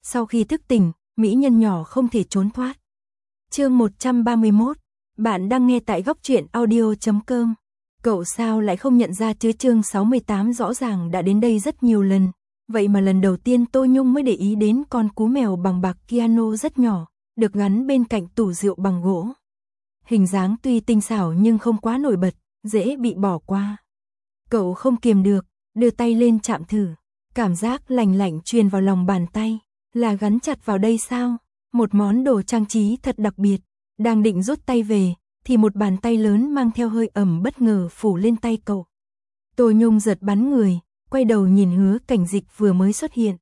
Sau khi thức tỉnh, mỹ nhân nhỏ không thể trốn thoát. Chương 131, bạn đang nghe tại góc truyện audio.com. Cậu sao lại không nhận ra chứ, chương 68 rõ ràng đã đến đây rất nhiều lần. Vậy mà lần đầu tiên Tô Nhung mới để ý đến con cú mèo bằng bạc piano rất nhỏ, được gắn bên cạnh tủ rượu bằng gỗ. Hình dáng tuy tinh xảo nhưng không quá nổi bật, dễ bị bỏ qua. Cậu không kiềm được, đưa tay lên chạm thử. Cảm giác lành lạnh truyền vào lòng bàn tay. Là gắn chặt vào đây sao? Một món đồ trang trí thật đặc biệt. Đang định rút tay về, thì một bàn tay lớn mang theo hơi ẩm bất ngờ phủ lên tay cậu. Tô Nhung giật bắn người, quay đầu nhìn Hứa Cảnh Dịch vừa mới xuất hiện.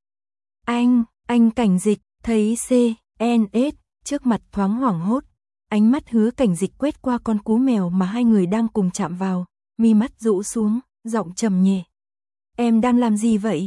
Anh Cảnh Dịch, thấy CNS, trước mặt thoáng hoảng hốt. Ánh mắt Hứa Cảnh Dịch quét qua con cú mèo mà hai người đang cùng chạm vào, mi mắt rũ xuống, giọng trầm nhẹ. Em đang làm gì vậy?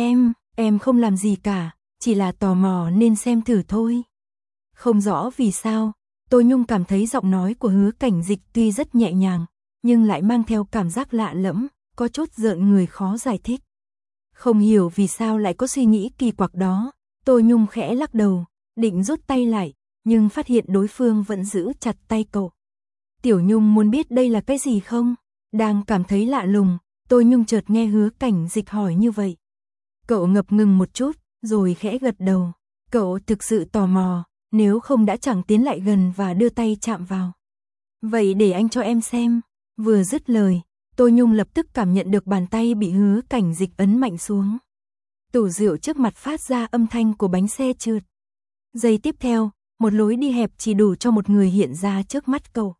Em không làm gì cả, chỉ là tò mò nên xem thử thôi. Không rõ vì sao, Tô Nhung cảm thấy giọng nói của Hứa Cảnh Dịch tuy rất nhẹ nhàng, nhưng lại mang theo cảm giác lạ lẫm, có chút rợn người khó giải thích. Không hiểu vì sao lại có suy nghĩ kỳ quặc đó, Tô Nhung khẽ lắc đầu, định rút tay lại, nhưng phát hiện đối phương vẫn giữ chặt tay cậu. Tiểu Nhung muốn biết đây là cái gì không? Đang cảm thấy lạ lùng, Tô Nhung chợt nghe Hứa Cảnh Dịch hỏi như vậy. Cậu ngập ngừng một chút, rồi khẽ gật đầu. Cậu thực sự tò mò, nếu không đã chẳng tiến lại gần và đưa tay chạm vào. Vậy để anh cho em xem. Vừa dứt lời, Tô Nhung lập tức cảm nhận được bàn tay bị Hứa Cảnh Dịch ấn mạnh xuống. Tủ rượu trước mặt phát ra âm thanh của bánh xe trượt. Giây tiếp theo, một lối đi hẹp chỉ đủ cho một người hiện ra trước mắt cậu.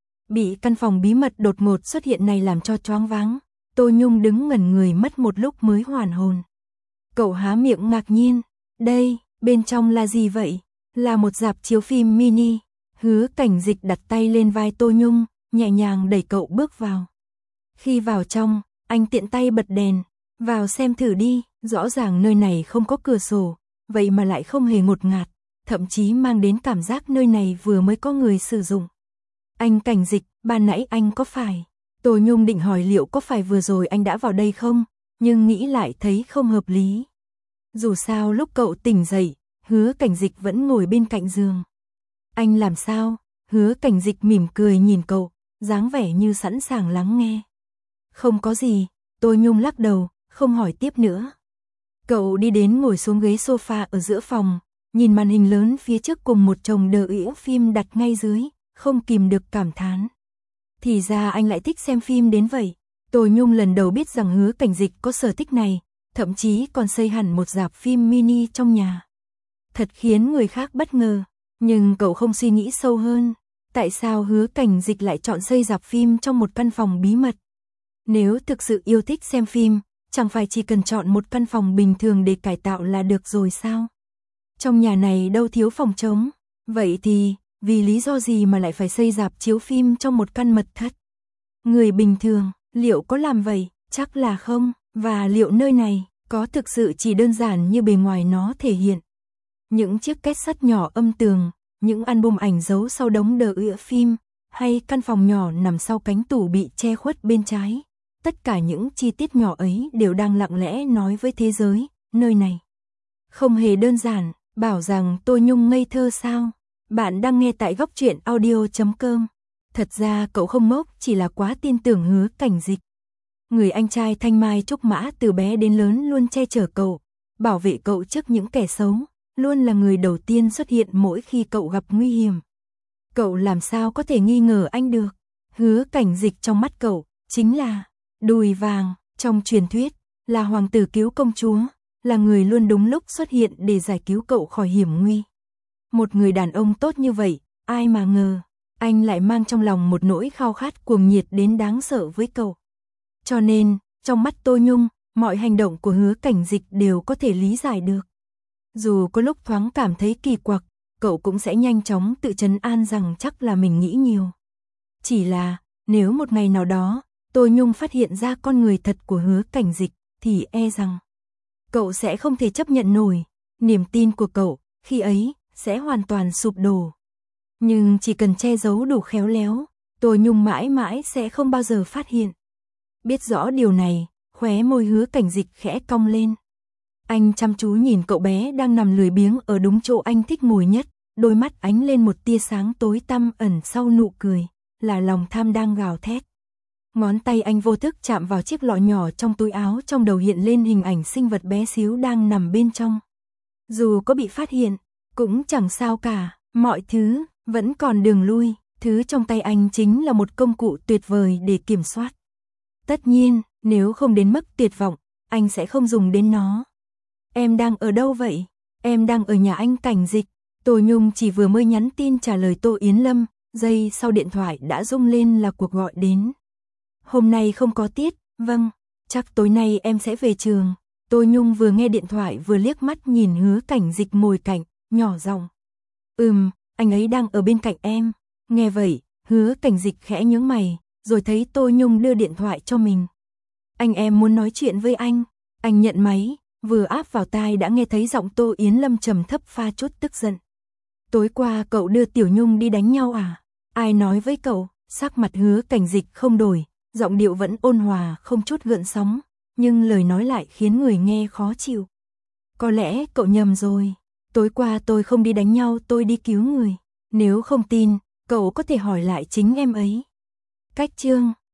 Bị căn phòng bí mật đột ngột xuất hiện này làm cho choáng váng, Tô Nhung đứng ngẩn người mất một lúc mới hoàn hồn. Cậu há miệng ngạc nhiên, đây, bên trong là gì vậy? Là một rạp chiếu phim mini. Hứa Cảnh Dịch đặt tay lên vai Tô Nhung, nhẹ nhàng đẩy cậu bước vào. Khi vào trong, anh tiện tay bật đèn, vào xem thử đi, rõ ràng nơi này không có cửa sổ, vậy mà lại không hề ngột ngạt, thậm chí mang đến cảm giác nơi này vừa mới có người sử dụng. Anh Cảnh Dịch, ban nãy anh có phải? Tô Nhung định hỏi liệu có phải vừa rồi anh đã vào đây không, nhưng nghĩ lại thấy không hợp lý. Dù sao lúc cậu tỉnh dậy, Hứa Cảnh Dịch vẫn ngồi bên cạnh giường. Anh làm sao? Hứa Cảnh Dịch mỉm cười nhìn cậu, dáng vẻ như sẵn sàng lắng nghe. Không có gì, Tô Nhung lắc đầu, không hỏi tiếp nữa. Cậu đi đến ngồi xuống ghế sofa ở giữa phòng, nhìn màn hình lớn phía trước cùng một chồng đĩa phim đặt ngay dưới, không kìm được cảm thán. Thì ra anh lại thích xem phim đến vậy. Tô Nhung lần đầu biết rằng Hứa Cảnh Dịch có sở thích này, thậm chí còn xây hẳn một rạp phim mini trong nhà. Thật khiến người khác bất ngờ, nhưng cậu không suy nghĩ sâu hơn. Tại sao Hứa Cảnh Dịch lại chọn xây rạp phim trong một căn phòng bí mật? Nếu thực sự yêu thích xem phim, chẳng phải chỉ cần chọn một căn phòng bình thường để cải tạo là được rồi sao? Trong nhà này đâu thiếu phòng trống, vậy thì vì lý do gì mà lại phải xây rạp chiếu phim trong một căn mật thất? Người bình thường, liệu có làm vậy? Chắc là không, và liệu nơi này có thực sự chỉ đơn giản như bề ngoài nó thể hiện? Những chiếc két sắt nhỏ âm tường, những album ảnh giấu sau đống đĩa phim, hay căn phòng nhỏ nằm sau cánh tủ bị che khuất bên trái. Tất cả những chi tiết nhỏ ấy đều đang lặng lẽ nói với thế giới, nơi này không hề đơn giản. Bảo rằng Tô Nhung ngây thơ sao? Bạn đang nghe tại góc truyện audio.com. Thật ra cậu không ngốc, chỉ là quá tin tưởng Hứa Cảnh Dịch. Người anh trai thanh mai trúc mã từ bé đến lớn luôn che chở cậu, bảo vệ cậu trước những kẻ xấu, luôn là người đầu tiên xuất hiện mỗi khi cậu gặp nguy hiểm. Cậu làm sao có thể nghi ngờ anh được? Hứa Cảnh Dịch trong mắt cậu chính là đùi vàng trong truyền thuyết, là hoàng tử cứu công chúa, là người luôn đúng lúc xuất hiện để giải cứu cậu khỏi hiểm nguy. Một người đàn ông tốt như vậy, ai mà ngờ, anh lại mang trong lòng một nỗi khao khát cuồng nhiệt đến đáng sợ với cậu. Cho nên, trong mắt Tô Nhung, mọi hành động của Hứa Cảnh Dịch đều có thể lý giải được. Dù có lúc thoáng cảm thấy kỳ quặc, cậu cũng sẽ nhanh chóng tự trấn an rằng chắc là mình nghĩ nhiều. Chỉ là, nếu một ngày nào đó, Tô Nhung phát hiện ra con người thật của Hứa Cảnh Dịch, thì e rằng cậu sẽ không thể chấp nhận nổi, niềm tin của cậu, khi ấy, sẽ hoàn toàn sụp đổ. Nhưng chỉ cần che giấu đủ khéo léo, Tô Nhung mãi mãi sẽ không bao giờ phát hiện. Biết rõ điều này, khóe môi Hứa Cảnh Dịch khẽ cong lên. Anh chăm chú nhìn cậu bé đang nằm lười biếng ở đúng chỗ anh thích ngồi nhất, đôi mắt ánh lên một tia sáng tối tăm ẩn sau nụ cười, là lòng tham đang gào thét. Ngón tay anh vô thức chạm vào chiếc lọ nhỏ trong túi áo, trong đầu hiện lên hình ảnh sinh vật bé xíu đang nằm bên trong. Dù có bị phát hiện, cũng chẳng sao cả, mọi thứ vẫn còn đường lui, thứ trong tay anh chính là một công cụ tuyệt vời để kiểm soát. Tất nhiên, nếu không đến mức tuyệt vọng, anh sẽ không dùng đến nó. Em đang ở đâu vậy? Em đang ở nhà anh Cảnh Dịch. Tô Nhung chỉ vừa mới nhắn tin trả lời Tô Yến Lâm, giây sau điện thoại đã rung lên là cuộc gọi đến. Hôm nay không có tiết, vâng, chắc tối nay em sẽ về trường. Tô Nhung vừa nghe điện thoại vừa liếc mắt nhìn Hứa Cảnh Dịch ngồi cạnh, nhỏ giọng. Anh ấy đang ở bên cạnh em. Nghe vậy, Hứa Cảnh Dịch khẽ nhướng mày, rồi thấy Tô Nhung đưa điện thoại cho mình. Anh em muốn nói chuyện với anh. Anh nhận máy, vừa áp vào tai đã nghe thấy giọng Tô Yến Lâm trầm thấp pha chút tức giận. Tối qua cậu đưa Tiểu Nhung đi đánh nhau à? Ai nói với cậu? Sắc mặt Hứa Cảnh Dịch không đổi, giọng điệu vẫn ôn hòa không chút gợn sóng, nhưng lời nói lại khiến người nghe khó chịu. Có lẽ cậu nhầm rồi. Tối qua tôi không đi đánh nhau, tôi đi cứu người. Nếu không tin, cậu có thể hỏi lại chính em ấy. Cách chương